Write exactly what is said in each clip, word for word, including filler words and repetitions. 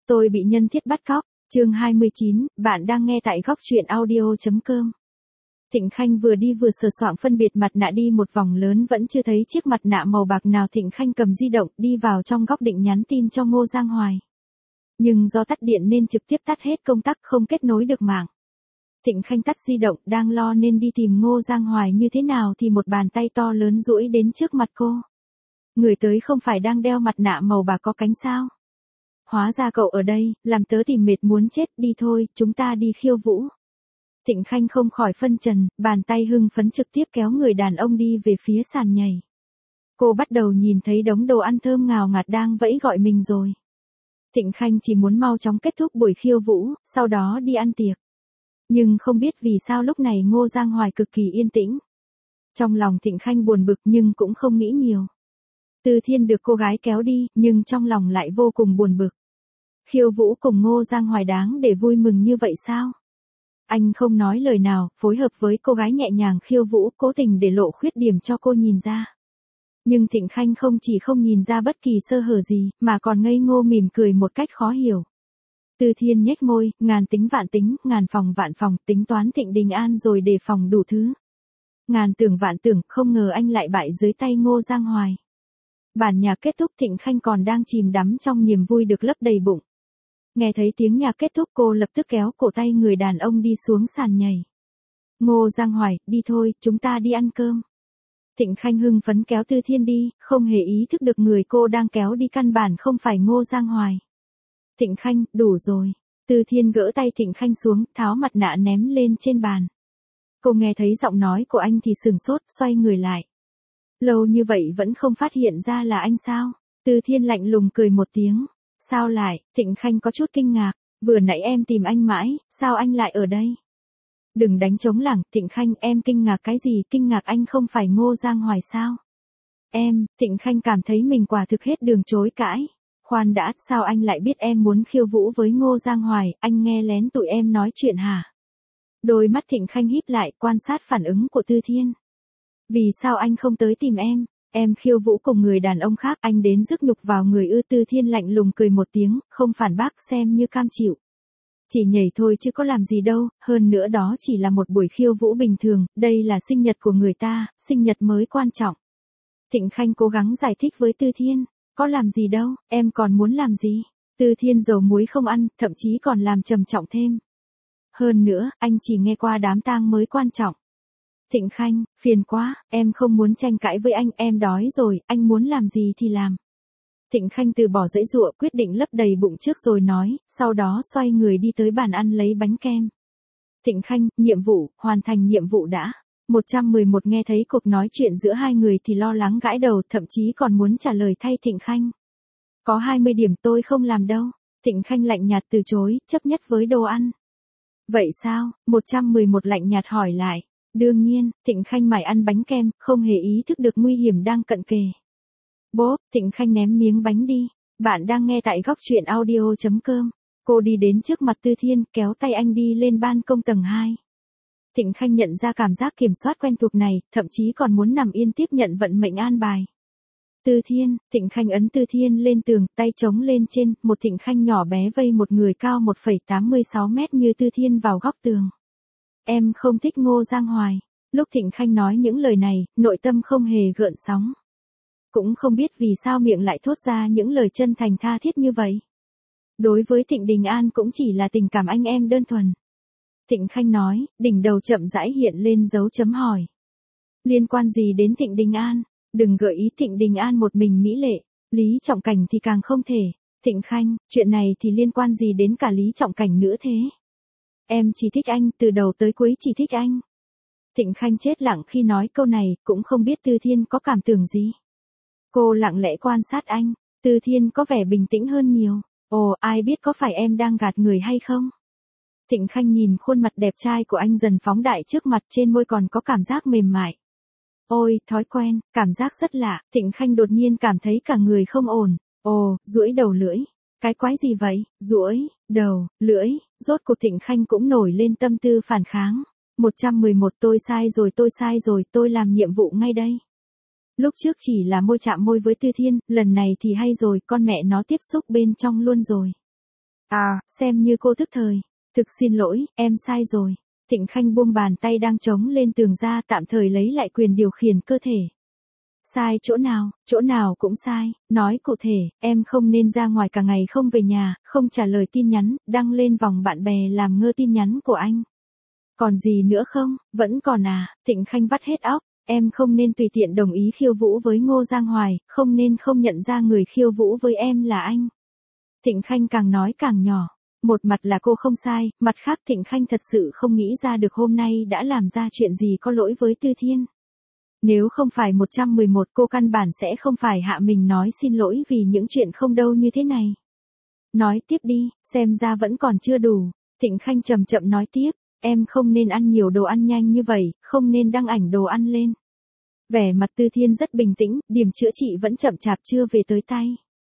Tôi bị nhân thiết bắt cóc, chương hai mươi chín, bạn đang nghe tại góc truyện audio.com. Thịnh Khanh vừa đi vừa sờ soạng phân biệt mặt nạ đi một vòng lớn vẫn chưa thấy chiếc mặt nạ màu bạc nào. Thịnh Khanh cầm di động đi vào trong góc định nhắn tin cho Ngô Giang Hoài. Nhưng do tắt điện nên trực tiếp tắt hết công tắc, không kết nối được mạng. Thịnh Khanh tắt di động đang lo nên đi tìm Ngô Giang Hoài như thế nào thì một bàn tay to lớn duỗi đến trước mặt cô. Người tới không phải đang đeo mặt nạ màu bạc có cánh sao? Hóa ra cậu ở đây, làm tớ tìm mệt muốn chết, đi thôi, chúng ta đi khiêu vũ. Thịnh Khanh không khỏi phân trần, bàn tay hưng phấn trực tiếp kéo người đàn ông đi về phía sàn nhảy. Cô bắt đầu nhìn thấy đống đồ ăn thơm ngào ngạt đang vẫy gọi mình rồi. Thịnh Khanh chỉ muốn mau chóng kết thúc buổi khiêu vũ, sau đó đi ăn tiệc. Nhưng không biết vì sao lúc này Ngô Giang Hoài cực kỳ yên tĩnh. Trong lòng Thịnh Khanh buồn bực nhưng cũng không nghĩ nhiều. Từ Thiên được cô gái kéo đi, nhưng trong lòng lại vô cùng buồn bực. Khiêu vũ cùng Ngô Giang Hoài đáng để vui mừng như vậy sao? Anh không nói lời nào, phối hợp với cô gái nhẹ nhàng khiêu vũ, cố tình để lộ khuyết điểm cho cô nhìn ra. Nhưng Thịnh Khanh không chỉ không nhìn ra bất kỳ sơ hở gì, mà còn ngây ngô mỉm cười một cách khó hiểu. Từ Thiên nhếch môi, ngàn tính vạn tính, ngàn phòng vạn phòng, tính toán Thịnh Đình An rồi đề phòng đủ thứ. Ngàn tưởng vạn tưởng, không ngờ anh lại bại dưới tay Ngô Giang Hoài. Bản nhạc kết thúc, Thịnh Khanh còn đang chìm đắm trong niềm vui được lấp đầy bụng. Nghe thấy tiếng nhạc kết thúc cô lập tức kéo cổ tay người đàn ông đi xuống sàn nhảy. Ngô Giang Hoài, đi thôi, chúng ta đi ăn cơm. Thịnh Khanh hưng phấn kéo Tư Thiên đi, không hề ý thức được người cô đang kéo đi căn bản không phải Ngô Giang Hoài. Thịnh Khanh, đủ rồi. Tư Thiên gỡ tay Thịnh Khanh xuống, tháo mặt nạ ném lên trên bàn. Cô nghe thấy giọng nói của anh thì sừng sốt, xoay người lại. Lâu như vậy vẫn không phát hiện ra là anh sao? Tư Thiên lạnh lùng cười một tiếng. Sao lại? Thịnh Khanh có chút kinh ngạc. Vừa nãy em tìm anh mãi, sao anh lại ở đây? Đừng đánh trống lảng, Thịnh Khanh, em kinh ngạc cái gì? Kinh ngạc anh không phải Ngô Giang Hoài sao? Em, Thịnh Khanh cảm thấy mình quả thực hết đường chối cãi. Khoan đã, sao anh lại biết em muốn khiêu vũ với Ngô Giang Hoài? Anh nghe lén tụi em nói chuyện hả? Đôi mắt Thịnh Khanh híp lại, quan sát phản ứng của Tư Thiên. Vì sao anh không tới tìm em? Em khiêu vũ cùng người đàn ông khác, anh đến rước nhục vào người ư? Tư Thiên lạnh lùng cười một tiếng, không phản bác, xem như cam chịu. Chỉ nhảy thôi chứ có làm gì đâu, hơn nữa đó chỉ là một buổi khiêu vũ bình thường, đây là sinh nhật của người ta, sinh nhật mới quan trọng. Thịnh Khanh cố gắng giải thích với Tư Thiên, có làm gì đâu, em còn muốn làm gì? Tư Thiên dầu muối không ăn, thậm chí còn làm trầm trọng thêm. Hơn nữa, anh chỉ nghe qua đám tang mới quan trọng. Thịnh Khanh, phiền quá, em không muốn tranh cãi với anh, em đói rồi, anh muốn làm gì thì làm. Thịnh Khanh từ bỏ giãy giụa, quyết định lấp đầy bụng trước rồi nói, sau đó xoay người đi tới bàn ăn lấy bánh kem. Thịnh Khanh, nhiệm vụ, hoàn thành nhiệm vụ đã. một trăm mười một nghe thấy cuộc nói chuyện giữa hai người thì lo lắng gãi đầu, thậm chí còn muốn trả lời thay Thịnh Khanh. Có hai mươi điểm tôi không làm đâu. Thịnh Khanh lạnh nhạt từ chối, chấp nhất với đồ ăn. Vậy sao? một trăm mười một lạnh nhạt hỏi lại. Đương nhiên, Thịnh Khanh mải ăn bánh kem, không hề ý thức được nguy hiểm đang cận kề. Bốp, Thịnh Khanh ném miếng bánh đi. Bạn đang nghe tại góc truyện audio.com. Cô đi đến trước mặt Tư Thiên, kéo tay anh đi lên ban công tầng hai. Thịnh Khanh nhận ra cảm giác kiểm soát quen thuộc này, thậm chí còn muốn nằm yên tiếp nhận vận mệnh an bài. Tư Thiên, Thịnh Khanh ấn Tư Thiên lên tường, tay chống lên trên, một Thịnh Khanh nhỏ bé vây một người cao một phẩy tám mươi sáu mét như Tư Thiên vào góc tường. Em không thích Ngô Giang Hoài. Lúc Thịnh Khanh nói những lời này, nội tâm không hề gợn sóng. Cũng không biết vì sao miệng lại thốt ra những lời chân thành tha thiết như vậy. Đối với Thịnh Đình An cũng chỉ là tình cảm anh em đơn thuần. Thịnh Khanh nói, đỉnh đầu chậm rãi hiện lên dấu chấm hỏi. Liên quan gì đến Thịnh Đình An? Đừng gợi ý Thịnh Đình An một mình mỹ lệ, Lý Trọng Cảnh thì càng không thể. Thịnh Khanh, chuyện này thì liên quan gì đến cả Lý Trọng Cảnh nữa thế? Em chỉ thích anh, từ đầu tới cuối chỉ thích anh. Thịnh Khanh chết lặng khi nói câu này, cũng không biết Tư Thiên có cảm tưởng gì. Cô lặng lẽ quan sát anh, Tư Thiên có vẻ bình tĩnh hơn nhiều. Ồ, ai biết có phải em đang gạt người hay không? Thịnh Khanh nhìn khuôn mặt đẹp trai của anh dần phóng đại trước mặt, trên môi còn có cảm giác mềm mại. Ôi, thói quen, cảm giác rất lạ. Thịnh Khanh đột nhiên cảm thấy cả người không ổn. Ồ, duỗi đầu lưỡi. Cái quái gì vậy? Duỗi, đầu, lưỡi, rốt cuộc Thịnh Khanh cũng nổi lên tâm tư phản kháng. một trăm mười một tôi sai rồi tôi sai rồi, tôi làm nhiệm vụ ngay đây. Lúc trước chỉ là môi chạm môi với Tư Thiên, lần này thì hay rồi, con mẹ nó tiếp xúc bên trong luôn rồi. À, xem như cô thức thời. Thực xin lỗi, em sai rồi. Thịnh Khanh buông bàn tay đang chống lên tường ra, tạm thời lấy lại quyền điều khiển cơ thể. Sai chỗ nào, chỗ nào cũng sai, nói cụ thể, em không nên ra ngoài cả ngày không về nhà, không trả lời tin nhắn, đăng lên vòng bạn bè làm ngơ tin nhắn của anh. Còn gì nữa không, vẫn còn à, Thịnh Khanh vắt hết óc, em không nên tùy tiện đồng ý khiêu vũ với Ngô Giang Hoài, không nên không nhận ra người khiêu vũ với em là anh. Thịnh Khanh càng nói càng nhỏ, một mặt là cô không sai, mặt khác Thịnh Khanh thật sự không nghĩ ra được hôm nay đã làm ra chuyện gì có lỗi với Tư Thiên. Nếu không phải một trăm mười một cô căn bản sẽ không phải hạ mình nói xin lỗi vì những chuyện không đâu như thế này. Nói tiếp đi, xem ra vẫn còn chưa đủ. Thịnh Khanh chậm chậm nói tiếp, em không nên ăn nhiều đồ ăn nhanh như vậy, không nên đăng ảnh đồ ăn lên. Vẻ mặt Tư Thiên rất bình tĩnh, điểm chữa trị vẫn chậm chạp chưa về tới tay.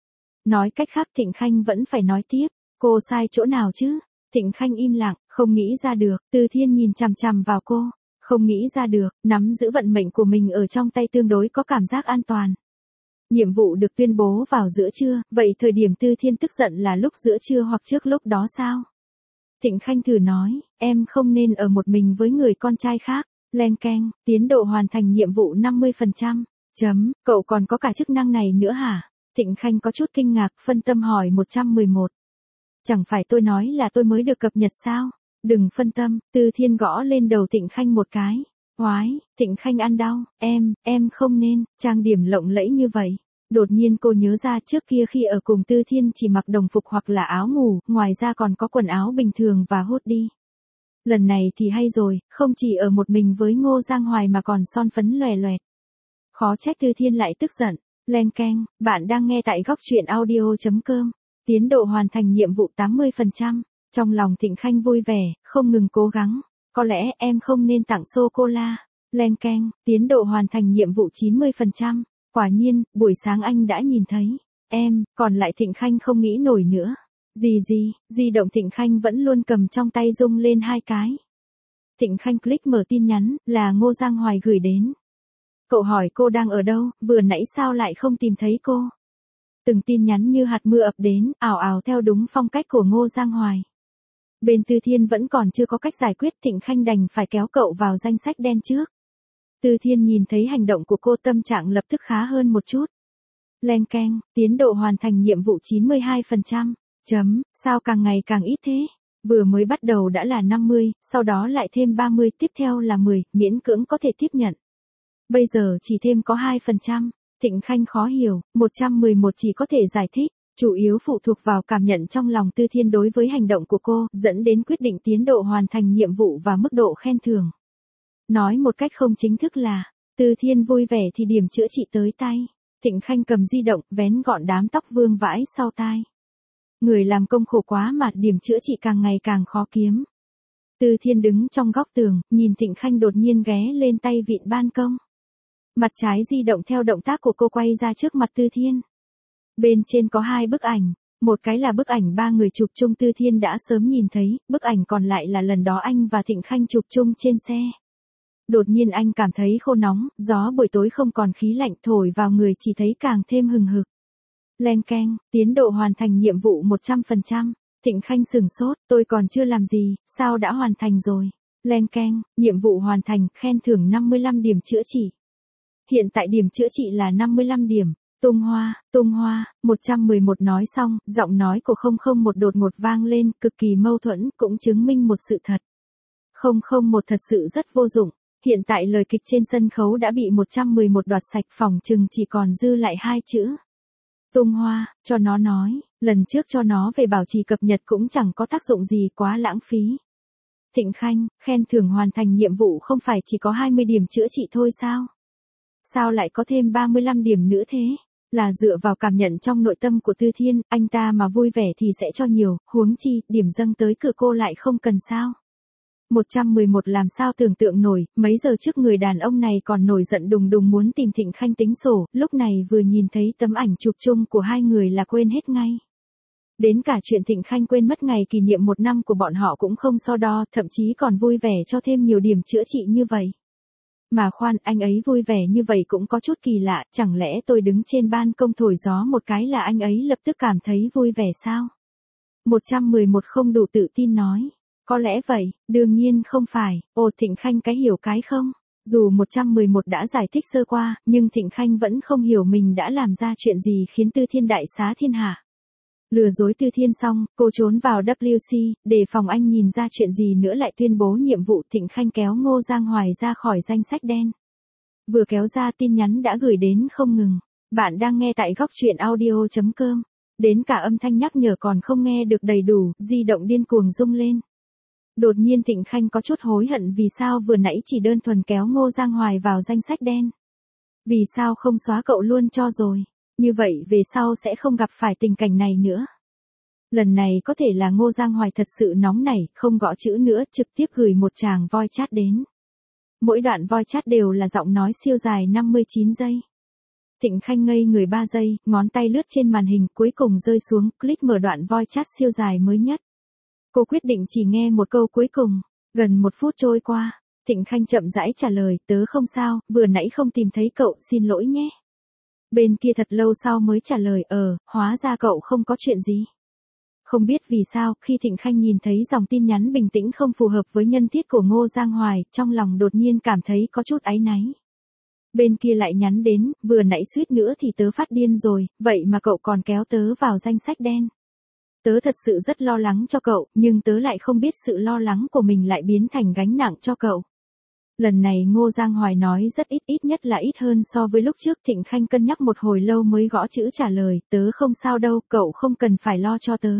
Nói cách khác Thịnh Khanh vẫn phải nói tiếp, cô sai chỗ nào chứ? Thịnh Khanh im lặng, không nghĩ ra được, Tư Thiên nhìn chằm chằm vào cô. Không nghĩ ra được, nắm giữ vận mệnh của mình ở trong tay tương đối có cảm giác an toàn. Nhiệm vụ được tuyên bố vào giữa trưa, vậy thời điểm Tư Thiên tức giận là lúc giữa trưa hoặc trước lúc đó sao? Thịnh Khanh thử nói, em không nên ở một mình với người con trai khác, len keng, tiến độ hoàn thành nhiệm vụ năm mươi phần trăm, chấm, cậu còn có cả chức năng này nữa hả? Thịnh Khanh có chút kinh ngạc, phân tâm hỏi một trăm mười một. Chẳng phải tôi nói là tôi mới được cập nhật sao? Đừng phân tâm, Tư Thiên gõ lên đầu Thịnh Khanh một cái. Oái, Thịnh Khanh ăn đau, em, em không nên, trang điểm lộng lẫy như vậy. Đột nhiên cô nhớ ra trước kia khi ở cùng Tư Thiên chỉ mặc đồng phục hoặc là áo ngủ, ngoài ra còn có quần áo bình thường và hoodie. Lần này thì hay rồi, không chỉ ở một mình với Ngô Giang Hoài mà còn son phấn lòe loẹt. Khó trách Tư Thiên lại tức giận. Len keng, bạn đang nghe tại góc truyện audio chấm com. Tiến độ hoàn thành nhiệm vụ tám mươi phần trăm. Trong lòng Thịnh Khanh vui vẻ, không ngừng cố gắng. Có lẽ em không nên tặng sô-cô-la. Len keng, tiến độ hoàn thành nhiệm vụ chín mươi phần trăm. Quả nhiên, buổi sáng anh đã nhìn thấy. Em, còn lại Thịnh Khanh không nghĩ nổi nữa. Gì gì, di động Thịnh Khanh vẫn luôn cầm trong tay rung lên hai cái. Thịnh Khanh click mở tin nhắn, là Ngô Giang Hoài gửi đến. Cậu hỏi cô đang ở đâu, vừa nãy sao lại không tìm thấy cô? Từng tin nhắn như hạt mưa ập đến, ảo ảo theo đúng phong cách của Ngô Giang Hoài. Bên Tư Thiên vẫn còn chưa có cách giải quyết, Thịnh Khanh đành phải kéo cậu vào danh sách đen trước. Tư Thiên nhìn thấy hành động của cô tâm trạng lập tức khá hơn một chút. Len keng, tiến độ hoàn thành nhiệm vụ chín mươi hai phần trăm. Chấm, sao càng ngày càng ít thế? Vừa mới bắt đầu đã là năm mươi, sau đó lại thêm ba mươi, tiếp theo là mười, miễn cưỡng có thể tiếp nhận. Bây giờ chỉ thêm có hai phần trăm. Thịnh Khanh khó hiểu, một trăm mười một chỉ có thể giải thích. Chủ yếu phụ thuộc vào cảm nhận trong lòng Tư Thiên đối với hành động của cô, dẫn đến quyết định tiến độ hoàn thành nhiệm vụ và mức độ khen thưởng. Nói một cách không chính thức là, Tư Thiên vui vẻ thì điểm chữa trị tới tay. Thịnh Khanh cầm di động, vén gọn đám tóc vương vãi sau tai. Người làm công khổ quá mà điểm chữa trị càng ngày càng khó kiếm. Tư Thiên đứng trong góc tường, nhìn Thịnh Khanh đột nhiên ghé lên tay vịn ban công. Mặt trái di động theo động tác của cô quay ra trước mặt Tư Thiên. Bên trên có hai bức ảnh, một cái là bức ảnh ba người chụp chung Tư Thiên đã sớm nhìn thấy, bức ảnh còn lại là lần đó anh và Thịnh Khanh chụp chung trên xe. Đột nhiên anh cảm thấy khô nóng, gió buổi tối không còn khí lạnh thổi vào người chỉ thấy càng thêm hừng hực. Len keng, tiến độ hoàn thành nhiệm vụ một trăm phần trăm. Thịnh Khanh sửng sốt, tôi còn chưa làm gì, sao đã hoàn thành rồi. Len keng, nhiệm vụ hoàn thành, khen thưởng năm mươi lăm điểm chữa trị. Hiện tại điểm chữa trị là năm mươi lăm điểm. Tung hoa, tung hoa, một trăm mười một nói xong, giọng nói của không không một đột ngột vang lên, cực kỳ mâu thuẫn, cũng chứng minh một sự thật. không không một thật sự rất vô dụng. Hiện tại lời kịch trên sân khấu đã bị một trăm mười một đoạt sạch, phòng chừng chỉ còn dư lại hai chữ. Tung hoa, cho nó nói, lần trước cho nó về bảo trì cập nhật cũng chẳng có tác dụng gì, quá lãng phí. Thịnh Khanh, khen thưởng hoàn thành nhiệm vụ không phải chỉ có hai mươi điểm chữa trị thôi sao? Sao lại có thêm ba mươi lăm điểm nữa thế? Là dựa vào cảm nhận trong nội tâm của Tư Thiên, anh ta mà vui vẻ thì sẽ cho nhiều, huống chi, điểm dâng tới cửa cô lại không cần sao? một trăm mười một làm sao tưởng tượng nổi, mấy giờ trước người đàn ông này còn nổi giận đùng đùng muốn tìm Thịnh Khanh tính sổ, lúc này vừa nhìn thấy tấm ảnh chụp chung của hai người là quên hết ngay. Đến cả chuyện Thịnh Khanh quên mất ngày kỷ niệm một năm của bọn họ cũng không so đo, thậm chí còn vui vẻ cho thêm nhiều điểm chữa trị như vậy. Mà khoan, anh ấy vui vẻ như vậy cũng có chút kỳ lạ, chẳng lẽ tôi đứng trên ban công thổi gió một cái là anh ấy lập tức cảm thấy vui vẻ sao? một trăm mười một không đủ tự tin nói. Có lẽ vậy, đương nhiên không phải, ồ Thịnh Khanh cái hiểu cái không. Dù một trăm mười một đã giải thích sơ qua, nhưng Thịnh Khanh vẫn không hiểu mình đã làm ra chuyện gì khiến Tư Thiên đại xá thiên hạ. Lừa dối Tư Thiên xong, cô trốn vào W C, để phòng anh nhìn ra chuyện gì nữa lại tuyên bố nhiệm vụ. Thịnh Khanh kéo Ngô Giang Hoài ra khỏi danh sách đen. Vừa kéo ra tin nhắn đã gửi đến không ngừng. Bạn đang nghe tại góc truyện audio chấm com. Đến cả âm thanh nhắc nhở còn không nghe được đầy đủ, di động điên cuồng rung lên. Đột nhiên Thịnh Khanh có chút hối hận vì sao vừa nãy chỉ đơn thuần kéo Ngô Giang Hoài vào danh sách đen. Vì sao không xóa cậu luôn cho rồi, như vậy về sau sẽ không gặp phải tình cảnh này nữa. Lần này có thể là Ngô Giang Hoài thật sự nóng nảy, không gõ chữ nữa, trực tiếp gửi một tràng voice chat đến. Mỗi đoạn voice chat đều là giọng nói siêu dài năm mươi chín giây. Thịnh Khanh ngây người ba giây, ngón tay lướt trên màn hình cuối cùng rơi xuống, click mở đoạn voice chat siêu dài mới nhất. Cô quyết định chỉ nghe một câu cuối cùng. Gần một phút trôi qua, Thịnh Khanh chậm rãi trả lời, tớ không sao, vừa nãy không tìm thấy cậu, xin lỗi nhé. Bên kia thật lâu sau mới trả lời, ờ, hóa ra cậu không có chuyện gì. Không biết vì sao, khi Thịnh Khanh nhìn thấy dòng tin nhắn bình tĩnh không phù hợp với nhân thiết của Ngô Giang Hoài, trong lòng đột nhiên cảm thấy có chút áy náy. Bên kia lại nhắn đến, vừa nãy suýt nữa thì tớ phát điên rồi, vậy mà cậu còn kéo tớ vào danh sách đen. Tớ thật sự rất lo lắng cho cậu, nhưng tớ lại không biết sự lo lắng của mình lại biến thành gánh nặng cho cậu. Lần này Ngô Giang Hoài nói rất ít, ít nhất là ít hơn so với lúc trước. Thịnh Khanh cân nhắc một hồi lâu mới gõ chữ trả lời, tớ không sao đâu, cậu không cần phải lo cho tớ.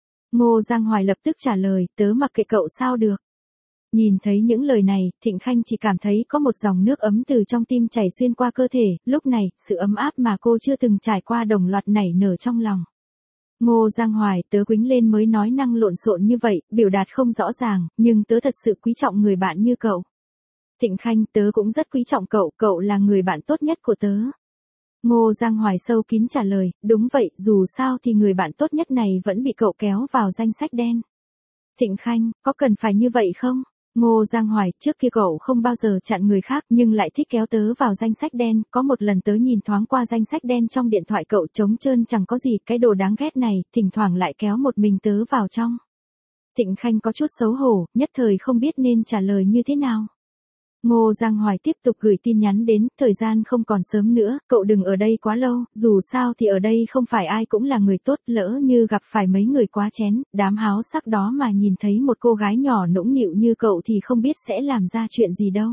Ngô Giang Hoài lập tức trả lời, tớ mặc kệ cậu sao được. Nhìn thấy những lời này, Thịnh Khanh chỉ cảm thấy có một dòng nước ấm từ trong tim chảy xuyên qua cơ thể, lúc này, sự ấm áp mà cô chưa từng trải qua đồng loạt nảy nở trong lòng. Ngô Giang Hoài, tớ quýnh lên mới nói năng lộn xộn như vậy, biểu đạt không rõ ràng, nhưng tớ thật sự quý trọng người bạn như cậu. Thịnh Khanh, tớ cũng rất quý trọng cậu, cậu là người bạn tốt nhất của tớ. Ngô Giang Hoài sâu kín trả lời, đúng vậy, dù sao thì người bạn tốt nhất này vẫn bị cậu kéo vào danh sách đen. Thịnh Khanh, có cần phải như vậy không? Ngô Giang Hoài, trước kia cậu không bao giờ chặn người khác nhưng lại thích kéo tớ vào danh sách đen, có một lần tớ nhìn thoáng qua danh sách đen trong điện thoại cậu trống trơn chẳng có gì, cái đồ đáng ghét này, thỉnh thoảng lại kéo một mình tớ vào trong. Thịnh Khanh có chút xấu hổ, nhất thời không biết nên trả lời như thế nào. Ngô Giang Hoài tiếp tục gửi tin nhắn đến, thời gian không còn sớm nữa, cậu đừng ở đây quá lâu, dù sao thì ở đây không phải ai cũng là người tốt, lỡ như gặp phải mấy người quá chén, đám háo sắc đó mà nhìn thấy một cô gái nhỏ nũng nịu như cậu thì không biết sẽ làm ra chuyện gì đâu.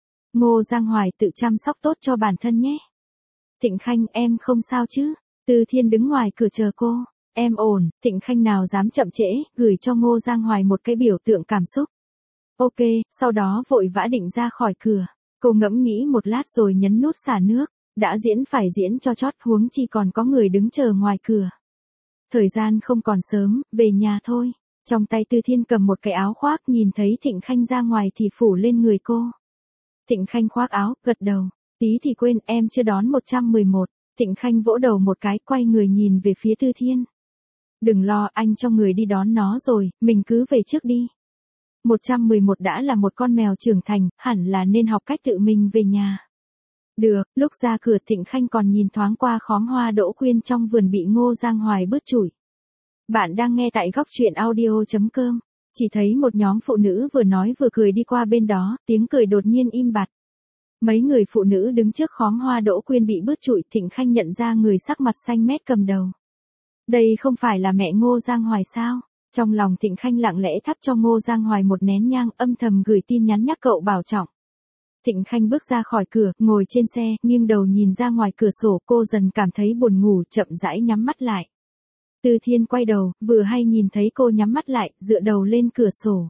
Ngô Giang Hoài tự chăm sóc tốt cho bản thân nhé. Thịnh Khanh, em không sao chứ? Tư Thiên đứng ngoài cửa chờ cô. Em ổn. Thịnh Khanh nào dám chậm trễ, gửi cho Ngô Giang Hoài một cái biểu tượng cảm xúc. Ok, sau đó vội vã định ra khỏi cửa. Cô ngẫm nghĩ một lát rồi nhấn nút xả nước. Đã diễn phải diễn cho chót, huống chi còn có người đứng chờ ngoài cửa. Thời gian không còn sớm, về nhà thôi. Trong tay Tư Thiên cầm một cái áo khoác, nhìn thấy Thịnh Khanh ra ngoài thì phủ lên người cô. Thịnh Khanh khoác áo, gật đầu. Tí thì quên, em chưa đón một trăm mười một. Thịnh Khanh vỗ đầu một cái, quay người nhìn về phía Tư Thiên. Đừng lo, anh cho người đi đón nó rồi, mình cứ về trước đi. một trăm mười một đã là một con mèo trưởng thành, hẳn là nên học cách tự mình về nhà. Được, lúc ra cửa Thịnh Khanh còn nhìn thoáng qua khóm hoa đỗ quyên trong vườn bị Ngô Giang Hoài bứt chủi. Bạn đang nghe tại góc truyện audio chấm com. Chỉ thấy một nhóm phụ nữ vừa nói vừa cười đi qua bên đó, tiếng cười đột nhiên im bặt. Mấy người phụ nữ đứng trước khóm hoa đỗ quyên bị bứt chủi, Thịnh Khanh nhận ra người sắc mặt xanh mét cầm đầu. Đây không phải là mẹ Ngô Giang Hoài sao? Trong lòng Thịnh Khanh lặng lẽ thắp cho Ngô Giang Hoài một nén nhang, âm thầm gửi tin nhắn nhắc cậu bảo trọng. Thịnh Khanh bước ra khỏi cửa, ngồi trên xe, nghiêng đầu nhìn ra ngoài cửa sổ, cô dần cảm thấy buồn ngủ, chậm rãi nhắm mắt lại. Tư Thiên quay đầu, vừa hay nhìn thấy cô nhắm mắt lại, dựa đầu lên cửa sổ.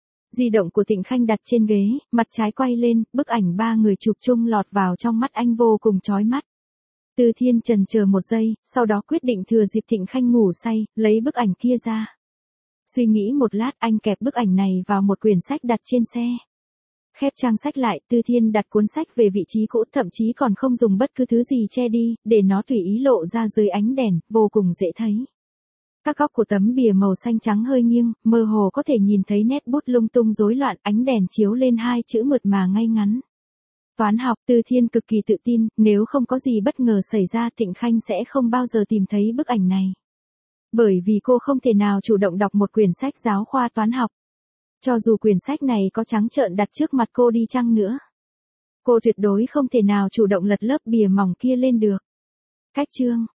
Di động của Thịnh Khanh đặt trên ghế, mặt trái quay lên, bức ảnh ba người chụp chung lọt vào trong mắt anh vô cùng chói mắt. Tư Thiên chần chờ một giây, sau đó quyết định thừa dịp Thịnh Khanh ngủ say, lấy bức ảnh kia ra. Suy nghĩ một lát, anh kẹp bức ảnh này vào một quyển sách đặt trên xe. Khép trang sách lại, Tư Thiên đặt cuốn sách về vị trí cũ, thậm chí còn không dùng bất cứ thứ gì che đi, để nó tùy ý lộ ra dưới ánh đèn, vô cùng dễ thấy. Các góc của tấm bìa màu xanh trắng hơi nghiêng, mơ hồ có thể nhìn thấy nét bút lung tung rối loạn, ánh đèn chiếu lên hai chữ mượt mà ngay ngắn. Toán học. Tư Thiên cực kỳ tự tin, nếu không có gì bất ngờ xảy ra Thịnh Khanh sẽ không bao giờ tìm thấy bức ảnh này. Bởi vì cô không thể nào chủ động đọc một quyển sách giáo khoa toán học. Cho dù quyển sách này có trắng trợn đặt trước mặt cô đi chăng nữa. Cô tuyệt đối không thể nào chủ động lật lớp bìa mỏng kia lên được. Cách chương